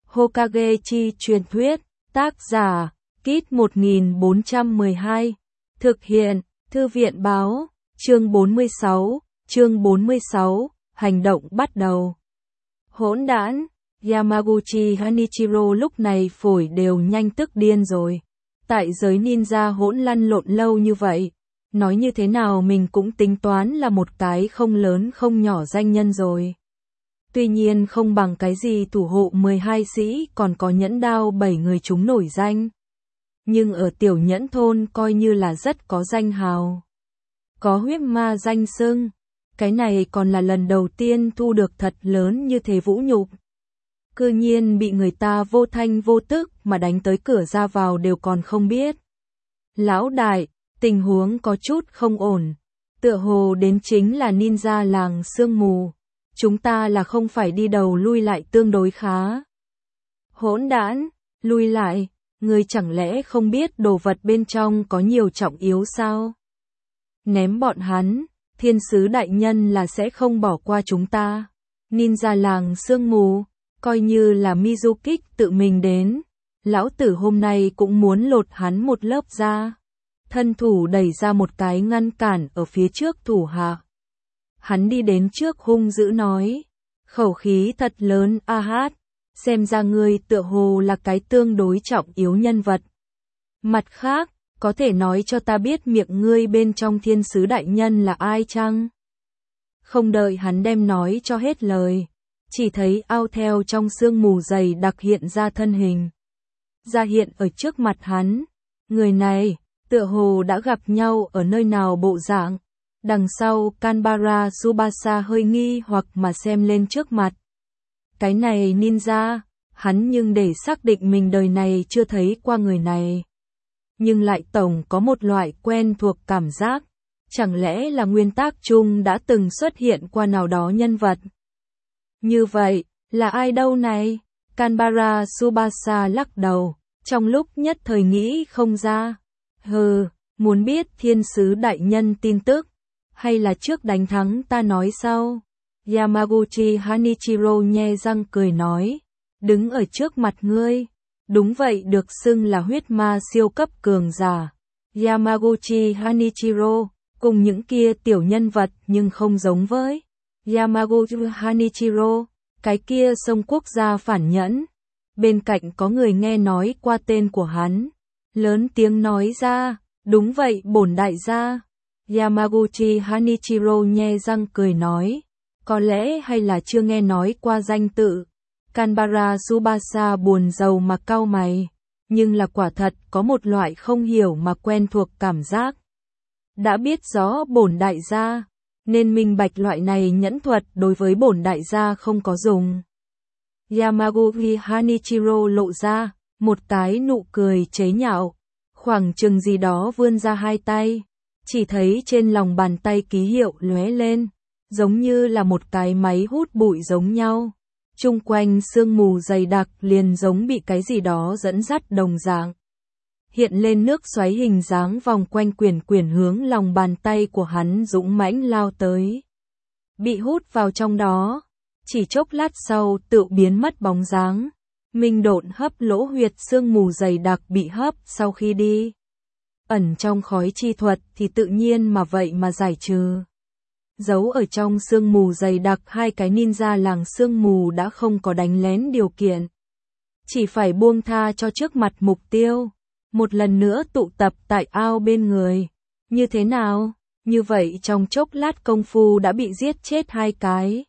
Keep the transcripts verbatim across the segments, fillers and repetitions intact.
Hokage chi truyền thuyết, tác giả, Kit một nghìn bốn trăm mười hai, thực hiện, Thư viện báo, chương bốn mươi sáu, chương bốn mươi sáu, hành động bắt đầu. Hỗn đản, Yamaguchi Hanichiro lúc này phổi đều nhanh tức điên rồi. Tại giới ninja hỗn lăn lộn lâu như vậy, nói như thế nào mình cũng tính toán là một cái không lớn không nhỏ danh nhân rồi. Tuy nhiên không bằng cái gì thủ hộ mười hai sĩ còn có nhẫn đao bảy người chúng nổi danh. Nhưng ở tiểu nhẫn thôn coi như là rất có danh hào. Có huyết ma danh xưng, cái này còn là lần đầu tiên thu được thật lớn như thế vũ nhục. Cư nhiên bị người ta vô thanh vô tức mà đánh tới cửa ra vào đều còn không biết. Lão đại, tình huống có chút không ổn, tựa hồ đến chính là ninja làng sương mù. Chúng ta là không phải đi đầu lui lại tương đối khá. Hỗn đản, lui lại, ngươi chẳng lẽ không biết đồ vật bên trong có nhiều trọng yếu sao? Ném bọn hắn, thiên sứ đại nhân là sẽ không bỏ qua chúng ta. Ninja làng sương mù, coi như là Mizuki tự mình đến, lão tử hôm nay cũng muốn lột hắn một lớp da. Thân thủ đẩy ra một cái ngăn cản ở phía trước thủ hạ. Hắn đi đến trước hung dữ nói, khẩu khí thật lớn a hát, xem ra ngươi tựa hồ là cái tương đối trọng yếu nhân vật. Mặt khác, có thể nói cho ta biết miệng ngươi bên trong thiên sứ đại nhân là ai chăng? Không đợi hắn đem nói cho hết lời, chỉ thấy ao theo trong sương mù dày đặc hiện ra thân hình. Ra hiện ở trước mặt hắn, người này, tựa hồ đã gặp nhau ở nơi nào bộ dạng. Đằng sau Kanbara Tsubasa hơi nghi hoặc mà xem lên trước mặt. Cái này ninja, hắn nhưng để xác định mình đời này chưa thấy qua người này. Nhưng lại tổng có một loại quen thuộc cảm giác. Chẳng lẽ là nguyên tác chung đã từng xuất hiện qua nào đó nhân vật? Như vậy, là ai đâu này? Kanbara Tsubasa lắc đầu, trong lúc nhất thời nghĩ không ra. Hừ, muốn biết thiên sứ đại nhân tin tức. Hay là trước đánh thắng ta nói sau? Yamaguchi Hanichiro nhe răng cười nói, đứng ở trước mặt ngươi. Đúng vậy, được xưng là huyết ma siêu cấp cường giả. Yamaguchi Hanichiro, cùng những kia tiểu nhân vật nhưng không giống với Yamaguchi Hanichiro, cái kia sông quốc gia phản nhẫn. Bên cạnh có người nghe nói qua tên của hắn, lớn tiếng nói ra, đúng vậy bổn đại gia. Yamaguchi Hanichiro nhe răng cười nói, có lẽ hay là chưa nghe nói qua danh tự. Kanbara Tsubasa buồn rầu mà cau mày, nhưng là quả thật có một loại không hiểu mà quen thuộc cảm giác. Đã biết rõ bổn đại gia, nên minh bạch loại này nhẫn thuật đối với bổn đại gia không có dùng. Yamaguchi Hanichiro lộ ra một cái nụ cười chế nhạo, khoảng chừng gì đó vươn ra hai tay. Chỉ thấy trên lòng bàn tay ký hiệu lóe lên, giống như là một cái máy hút bụi giống nhau. Chung quanh sương mù dày đặc liền giống bị cái gì đó dẫn dắt đồng dạng. Hiện lên nước xoáy hình dáng vòng quanh quyển quyển hướng lòng bàn tay của hắn dũng mãnh lao tới. Bị hút vào trong đó, chỉ chốc lát sau tự biến mất bóng dáng. Minh độn hấp lỗ huyệt sương mù dày đặc bị hấp sau khi đi. Ẩn trong khói chi thuật thì tự nhiên mà vậy mà giải trừ. Giấu ở trong sương mù dày đặc hai cái ninja làng sương mù đã không có đánh lén điều kiện. Chỉ phải buông tha cho trước mặt mục tiêu. Một lần nữa tụ tập tại ao bên người. Như thế nào? Như vậy trong chốc lát công phu đã bị giết chết hai cái.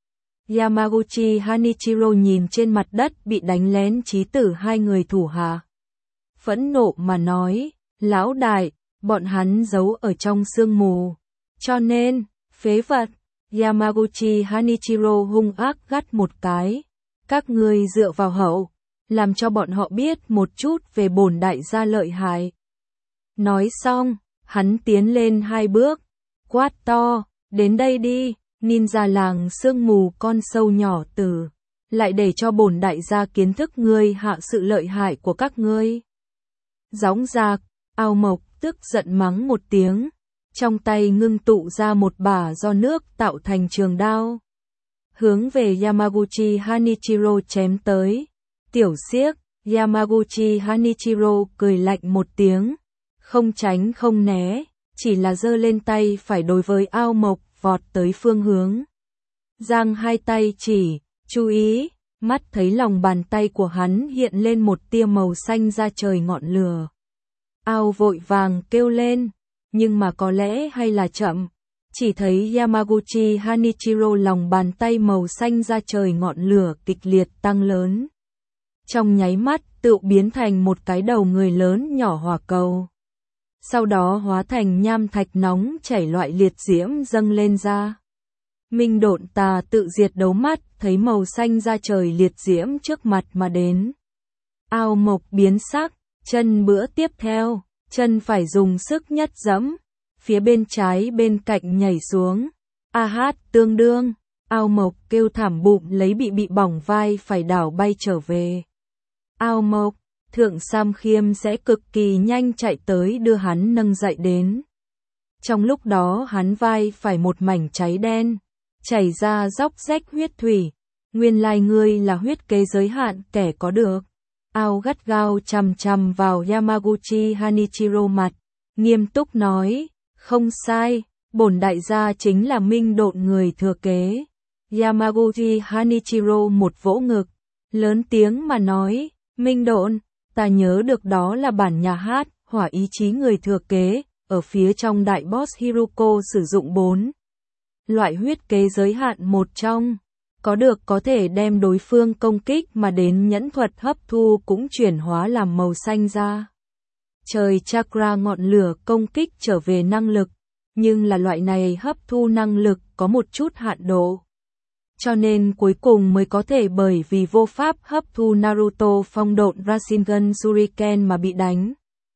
Yamaguchi Hanichiro nhìn trên mặt đất bị đánh lén chí tử hai người thủ hạ. Phẫn nộ mà nói. Lão đại, bọn hắn giấu ở trong sương mù. Cho nên, phế vật, Yamaguchi Hanichiro hung ác gắt một cái. Các ngươi dựa vào hậu, làm cho bọn họ biết một chút về bổn đại gia lợi hại. Nói xong, hắn tiến lên hai bước, quát to, đến đây đi, ninja làng sương mù con sâu nhỏ tử. Lại để cho bổn đại gia kiến thức ngươi hạ sự lợi hại của các ngươi. Gióng giạc. Ao Mộc tức giận mắng một tiếng, trong tay ngưng tụ ra một bả do nước tạo thành trường đao. Hướng về Yamaguchi Hanichiro chém tới, Tiểu xiếc, Yamaguchi Hanichiro cười lạnh một tiếng, không tránh không né, chỉ là giơ lên tay phải đối với Ao Mộc, vọt tới phương hướng. Giang hai tay chỉ, chú ý, mắt thấy lòng bàn tay của hắn hiện lên một tia màu xanh ra trời ngọn lửa. Ao vội vàng kêu lên, nhưng mà có lẽ hay là chậm, chỉ thấy Yamaguchi Hanichiro lòng bàn tay màu xanh ra trời ngọn lửa kịch liệt tăng lớn. Trong nháy mắt tự biến thành một cái đầu người lớn nhỏ hỏa cầu. Sau đó hóa thành nham thạch nóng chảy loại liệt diễm dâng lên ra. Minh Độn Tà tự diệt đấu mắt, thấy màu xanh ra trời liệt diễm trước mặt mà đến. Ao Mộc biến sắc, chân bữa tiếp theo, chân phải dùng sức nhất giẫm, phía bên trái bên cạnh nhảy xuống. A hát tương đương, Ao Mộc kêu thảm bụng lấy bị bị bỏng vai phải đảo bay trở về. Ao Mộc, Thượng Sam Khiêm sẽ cực kỳ nhanh chạy tới đưa hắn nâng dậy đến. Trong lúc đó hắn vai phải một mảnh cháy đen, chảy ra róc rách huyết thủy. Nguyên lai ngươi là huyết kế giới hạn kẻ có được. Ao gắt gao chằm chằm vào Yamaguchi Hanichiro mặt, nghiêm túc nói, không sai, bổn đại gia chính là Minh Độn người thừa kế. Yamaguchi Hanichiro một vỗ ngực, lớn tiếng mà nói, Minh Độn, ta nhớ được đó là bản nhà hát, hỏa ý chí người thừa kế, ở phía trong đại boss Hiruko sử dụng bốn loại huyết kế giới hạn một trong, có được có thể đem đối phương công kích mà đến nhẫn thuật hấp thu cũng chuyển hóa làm màu xanh ra. Trời chakra ngọn lửa công kích trở về năng lực, nhưng là loại này hấp thu năng lực có một chút hạn độ. Cho nên cuối cùng mới có thể bởi vì vô pháp hấp thu Naruto phong độn Rasengan Shuriken mà bị đánh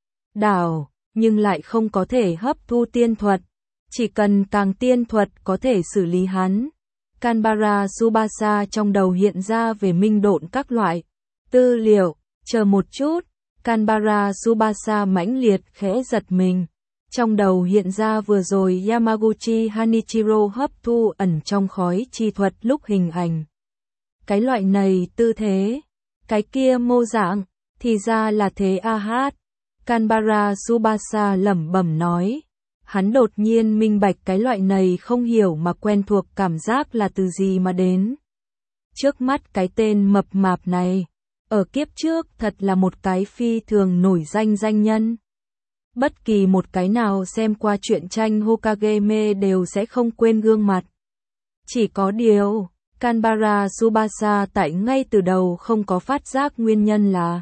đảo, nhưng lại không có thể hấp thu tiên thuật. Chỉ cần càng tiên thuật có thể xử lý hắn. Kanbara Tsubasa trong đầu hiện ra về Minh Độn các loại tư liệu, chờ một chút, Kanbara Tsubasa mãnh liệt khẽ giật mình. Trong đầu hiện ra vừa rồi Yamaguchi Hanichiro hấp thu ẩn trong khói chi thuật lúc hình ảnh. Cái loại này tư thế, cái kia mô dạng, thì ra là thế a hát. Kanbara Tsubasa lẩm bẩm nói. Hắn đột nhiên minh bạch cái loại này không hiểu mà quen thuộc cảm giác là từ gì mà đến. Trước mắt cái tên mập mạp này, ở kiếp trước thật là một cái phi thường nổi danh danh nhân. Bất kỳ một cái nào xem qua truyện tranh Hokageme đều sẽ không quên gương mặt. Chỉ có điều, Kanbara Tsubasa tại ngay từ đầu không có phát giác nguyên nhân là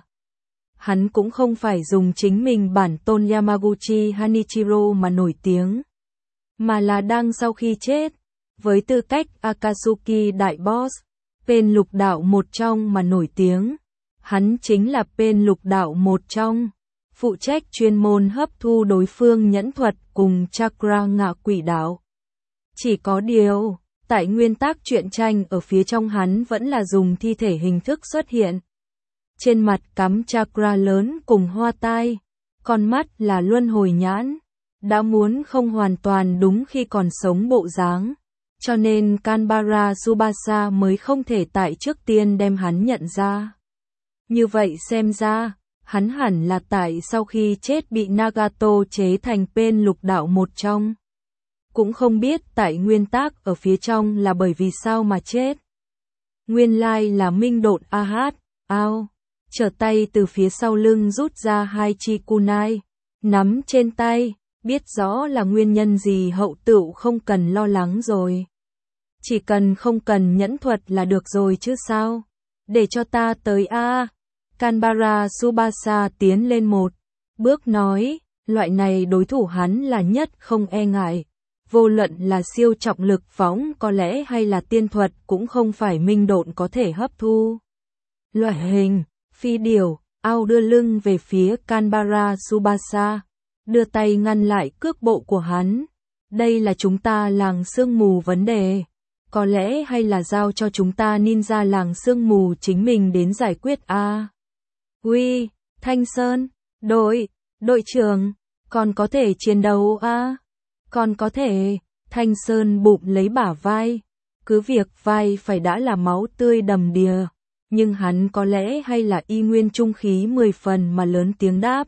hắn cũng không phải dùng chính mình bản tôn Yamaguchi Hanichiro mà nổi tiếng, mà là đang sau khi chết, với tư cách Akatsuki đại boss, Pen lục đạo một trong mà nổi tiếng. Hắn chính là Pen lục đạo một trong, phụ trách chuyên môn hấp thu đối phương nhẫn thuật cùng chakra ngạ quỷ đạo. Chỉ có điều, tại nguyên tắc truyện tranh ở phía trong hắn vẫn là dùng thi thể hình thức xuất hiện. Trên mặt cắm chakra lớn cùng hoa tai, con mắt là luân hồi nhãn, đã muốn không hoàn toàn đúng khi còn sống bộ dáng, cho nên Kanbara Tsubasa mới không thể tại trước tiên đem hắn nhận ra. Như vậy xem ra, hắn hẳn là tại sau khi chết bị Nagato chế thành Pen lục đạo một trong. Cũng không biết tại nguyên tác ở phía trong là bởi vì sao mà chết. Nguyên lai là Minh Độn a hát, ao. Trở tay từ phía sau lưng rút ra hai chi kunai, nắm trên tay, biết rõ là nguyên nhân gì hậu tựu không cần lo lắng rồi. Chỉ cần không cần nhẫn thuật là được rồi chứ sao, để cho ta tới a. Kanbara Tsubasa tiến lên một bước nói, loại này đối thủ hắn là nhất không e ngại, vô luận là siêu trọng lực phóng có lẽ hay là tiên thuật cũng không phải Minh Độn có thể hấp thu. Loại hình phi điểu, ao đưa lưng về phía Kanbara Tsubasa, đưa tay ngăn lại cước bộ của hắn. Đây là chúng ta làng sương mù vấn đề, có lẽ hay là giao cho chúng ta ninja làng sương mù chính mình đến giải quyết a. À. Uy, Thanh Sơn, đội, đội trưởng, còn có thể chiến đấu a? À? Còn có thể, Thanh Sơn bụng lấy bả vai, cứ việc vai phải đã là máu tươi đầm đìa. nhưng hắn có lẽ hay là y nguyên trung khí mười phần mà lớn tiếng đáp.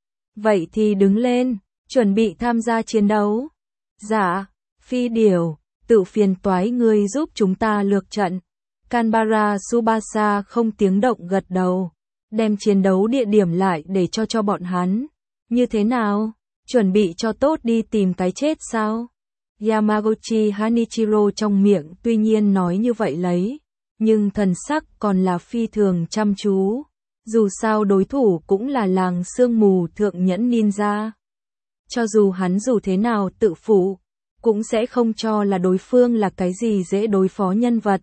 Vậy thì đứng lên, chuẩn bị tham gia chiến đấu. Dạ, Phi Điểu, tự phiền toái ngươi giúp chúng ta lược trận. Canberra Tsubasa không tiếng động gật đầu, đem chiến đấu địa điểm lại để cho cho bọn hắn. Như thế nào? Chuẩn bị cho tốt đi tìm cái chết sao? Yamaguchi Hanichiro trong miệng tuy nhiên nói như vậy lấy, nhưng thần sắc còn là phi thường chăm chú. Dù sao đối thủ cũng là làng sương mù thượng nhẫn ninja. Cho dù hắn dù thế nào tự phụ, cũng sẽ không cho là đối phương là cái gì dễ đối phó nhân vật.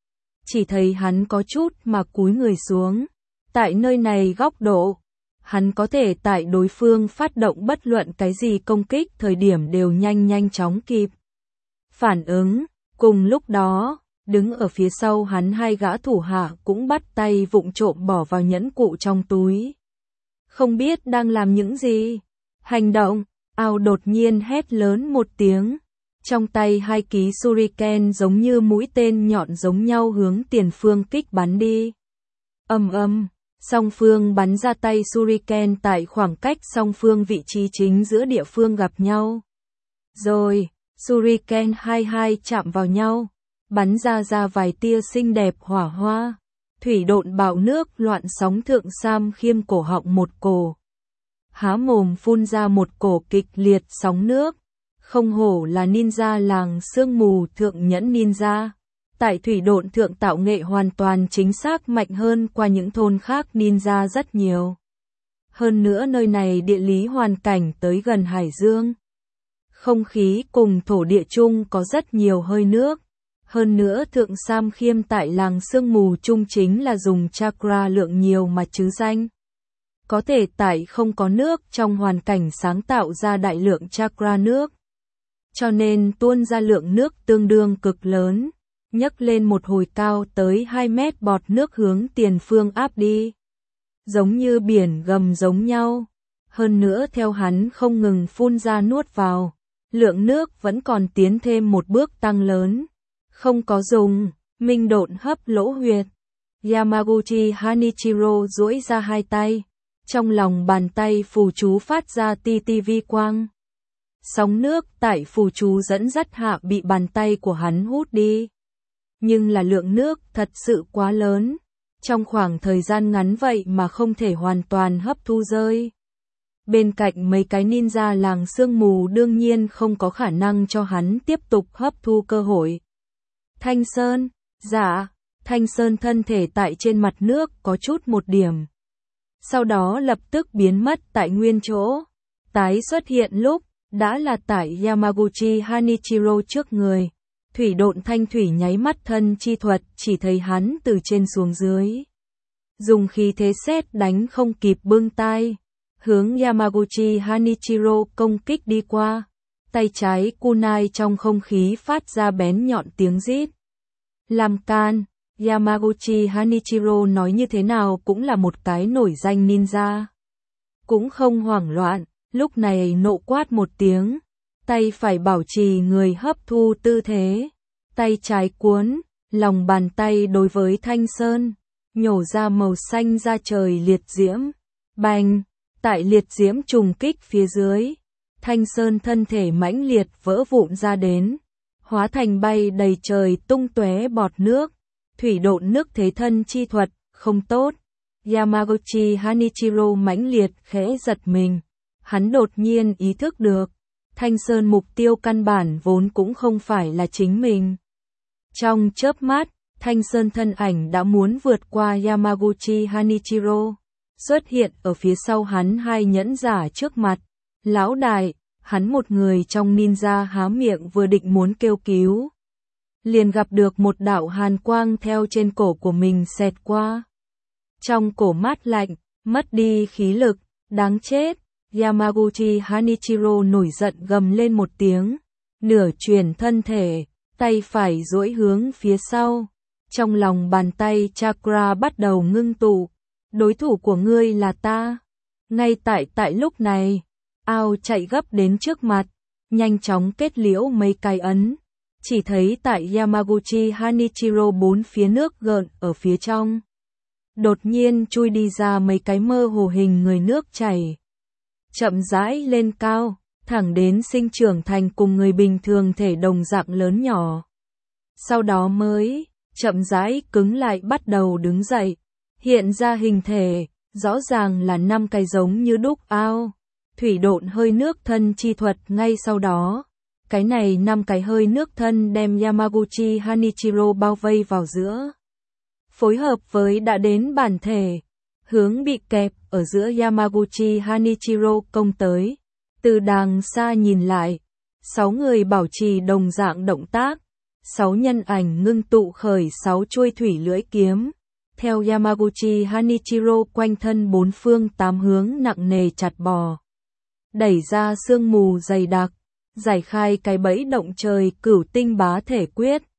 Chỉ thấy hắn có chút mà cúi người xuống. Tại nơi này góc độ, hắn có thể tại đối phương phát động bất luận cái gì công kích thời điểm đều nhanh nhanh chóng kịp phản ứng. Cùng lúc đó, đứng ở phía sau hắn hai gã thủ hạ cũng bắt tay vụng trộm bỏ vào nhẫn cụ trong túi. Không biết đang làm những gì. Hành động, Ao đột nhiên hét lớn một tiếng. Trong tay hai ký shuriken giống như mũi tên nhọn giống nhau hướng tiền phương kích bắn đi. Ầm ầm, song phương bắn ra tay shuriken tại khoảng cách song phương vị trí chính giữa địa phương gặp nhau. Rồi, shuriken hai hai chạm vào nhau, bắn ra ra vài tia xinh đẹp hỏa hoa. Thủy độn bạo nước loạn sóng thượng Sam Khiêm cổ họng một cổ. Há mồm phun ra một cổ kịch liệt sóng nước. Không hổ là ninja làng sương mù thượng nhẫn ninja. Tại thủy độn thượng tạo nghệ hoàn toàn chính xác mạnh hơn qua những thôn khác ninja rất nhiều. Hơn nữa nơi này địa lý hoàn cảnh tới gần hải dương. Không khí cùng thổ địa chung có rất nhiều hơi nước. Hơn nữa thượng Sam Khiêm tại làng sương mù chung chính là dùng chakra lượng nhiều mà chứ danh. Có thể tại không có nước trong hoàn cảnh sáng tạo ra đại lượng chakra nước. Cho nên tuôn ra lượng nước tương đương cực lớn, nhấc lên một hồi cao tới hai mét bọt nước hướng tiền phương áp đi. Giống như biển gầm giống nhau. Hơn nữa theo hắn không ngừng phun ra nuốt vào, lượng nước vẫn còn tiến thêm một bước tăng lớn. Không có dùng, minh độn hấp lỗ huyệt. Yamaguchi Hanichiro duỗi ra hai tay. Trong lòng bàn tay phù chú phát ra ti ti vi quang. Sóng nước tại phù chú dẫn dắt hạ bị bàn tay của hắn hút đi. Nhưng là lượng nước thật sự quá lớn. Trong khoảng thời gian ngắn vậy mà không thể hoàn toàn hấp thu rơi. Bên cạnh mấy cái ninja làng sương mù đương nhiên không có khả năng cho hắn tiếp tục hấp thu cơ hội. Thanh Sơn, dạ, Thanh Sơn thân thể tại trên mặt nước có chút một điểm. Sau đó lập tức biến mất tại nguyên chỗ. Tái xuất hiện lúc, đã là tại Yamaguchi Hanichiro trước người. Thủy độn thanh thủy nháy mắt thân chi thuật, chỉ thấy hắn từ trên xuống dưới. Dùng khí thế sét đánh không kịp bưng tay. Hướng Yamaguchi Hanichiro công kích đi qua. Tay trái kunai trong không khí phát ra bén nhọn tiếng rít. Làm can, Yamaguchi Hanichiro nói như thế nào cũng là một cái nổi danh ninja. Cũng không hoảng loạn, lúc này nộ quát một tiếng. Tay phải bảo trì người hấp thu tư thế. Tay trái cuốn, lòng bàn tay đối với Thanh Sơn. Nhổ ra màu xanh ra trời liệt diễm. Bành, tại liệt diễm trùng kích phía dưới. Thanh Sơn thân thể mãnh liệt vỡ vụn ra đến. Hóa thành bay đầy trời tung tóe bọt nước. Thủy độn nước thế thân chi thuật, không tốt. Yamaguchi Hanichiro mãnh liệt khẽ giật mình. Hắn đột nhiên ý thức được. Thanh Sơn mục tiêu căn bản vốn cũng không phải là chính mình. Trong chớp mắt, Thanh Sơn thân ảnh đã muốn vượt qua Yamaguchi Hanichiro. Xuất hiện ở phía sau hắn hai nhẫn giả trước mặt. Lão đại, hắn một người trong ninja há miệng vừa định muốn kêu cứu. Liền gặp được một đạo hàn quang theo trên cổ của mình xẹt qua. Trong cổ mát lạnh, mất đi khí lực, đáng chết. Yamaguchi Hanichiro nổi giận gầm lên một tiếng. Nửa chuyển thân thể, tay phải duỗi hướng phía sau. Trong lòng bàn tay chakra bắt đầu ngưng tụ. Đối thủ của ngươi là ta. Ngay tại tại lúc này, Ao chạy gấp đến trước mặt, nhanh chóng kết liễu mấy cái ấn. Chỉ thấy tại Yamaguchi Hanichiro bốn phía nước gợn ở phía trong. đột nhiên chui đi ra mấy cái mơ hồ hình người nước chảy. Chậm rãi lên cao, thẳng đến sinh trưởng thành cùng người bình thường thể đồng dạng lớn nhỏ. Sau đó mới, chậm rãi cứng lại bắt đầu đứng dậy, hiện ra hình thể, rõ ràng là năm cái giống như đúc ao, thủy độn hơi nước thân chi thuật ngay sau đó. Cái này năm cái hơi nước thân đem Yamaguchi Hanichiro bao vây vào giữa. Phối hợp với đã đến bản thể, hướng bị kẹp ở giữa Yamaguchi Hanichiro công tới. Từ đàng xa nhìn lại, sáu người bảo trì đồng dạng động tác, sáu nhân ảnh ngưng tụ khởi sáu chuôi thủy lưỡi kiếm. Theo Yamaguchi Hanichiro quanh thân bốn phương tám hướng nặng nề chặt bò. Đẩy ra sương mù dày đặc, giải khai cái bẫy động trời cửu tinh bá thể quyết.